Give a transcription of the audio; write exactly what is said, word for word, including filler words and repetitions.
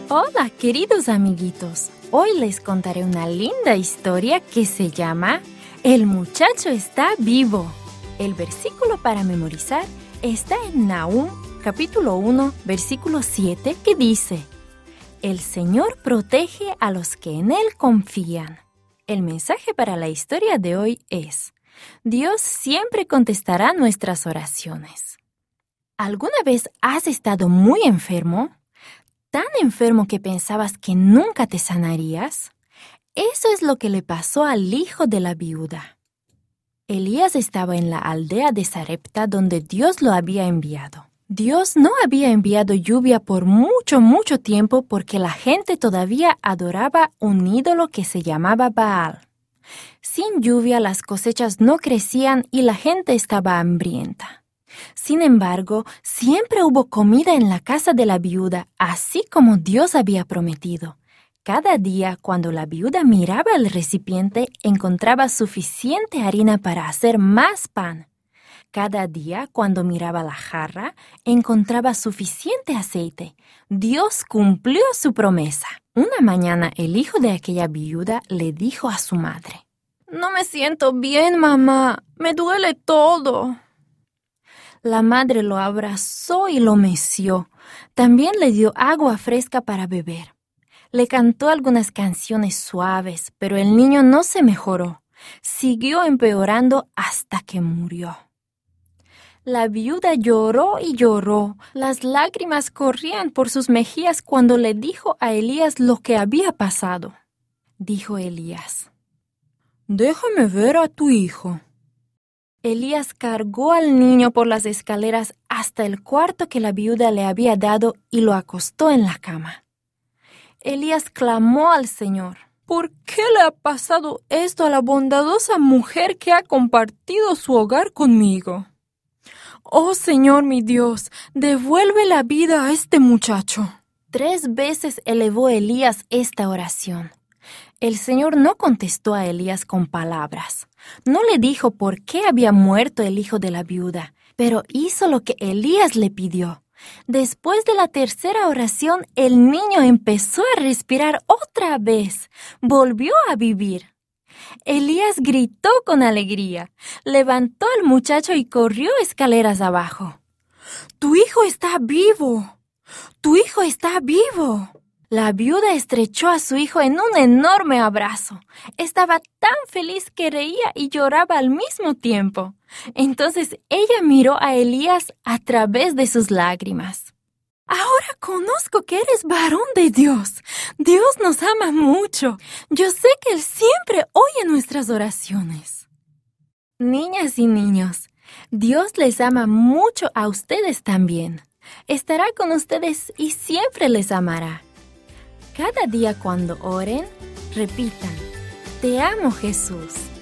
Hola, queridos amiguitos. Hoy les contaré una linda historia que se llama El muchacho está vivo. El versículo para memorizar está en Nahum, capítulo uno, versículo siete, que dice: El Señor protege a los que en Él confían. El mensaje para la historia de hoy es: Dios siempre contestará nuestras oraciones. ¿Alguna vez has estado muy enfermo? ¿Tan enfermo que pensabas que nunca te sanarías? Eso es lo que le pasó al hijo de la viuda. Elías estaba en la aldea de Sarepta donde Dios lo había enviado. Dios no había enviado lluvia por mucho, mucho tiempo porque la gente todavía adoraba un ídolo que se llamaba Baal. Sin lluvia las cosechas no crecían y la gente estaba hambrienta. Sin embargo, siempre hubo comida en la casa de la viuda, así como Dios había prometido. Cada día, cuando la viuda miraba el recipiente, encontraba suficiente harina para hacer más pan. Cada día, cuando miraba la jarra, encontraba suficiente aceite. Dios cumplió su promesa. Una mañana, el hijo de aquella viuda le dijo a su madre: «No me siento bien, mamá. Me duele todo». La madre lo abrazó y lo meció. También le dio agua fresca para beber. Le cantó algunas canciones suaves, pero el niño no se mejoró. Siguió empeorando hasta que murió. La viuda lloró y lloró. Las lágrimas corrían por sus mejillas cuando le dijo a Elías lo que había pasado. Dijo Elías: «Déjame ver a tu hijo». Elías cargó al niño por las escaleras hasta el cuarto que la viuda le había dado y lo acostó en la cama. Elías clamó al Señor: «¿Por qué le ha pasado esto a la bondadosa mujer que ha compartido su hogar conmigo? Oh Señor mi Dios, devuelve la vida a este muchacho». Tres veces elevó Elías esta oración. El Señor no contestó a Elías con palabras. No le dijo por qué había muerto el hijo de la viuda, pero hizo lo que Elías le pidió. Después de la tercera oración, el niño empezó a respirar otra vez. Volvió a vivir. Elías gritó con alegría. Levantó al muchacho y corrió escaleras abajo. «¡Tu hijo está vivo! ¡Tu hijo está vivo!». La viuda estrechó a su hijo en un enorme abrazo. Estaba tan feliz que reía y lloraba al mismo tiempo. Entonces ella miró a Elías a través de sus lágrimas. «Ahora conozco que eres varón de Dios. Dios nos ama mucho. Yo sé que Él siempre oye nuestras oraciones». Niñas y niños, Dios les ama mucho a ustedes también. Estará con ustedes y siempre les amará. Cada día cuando oren, repitan: «Te amo, Jesús».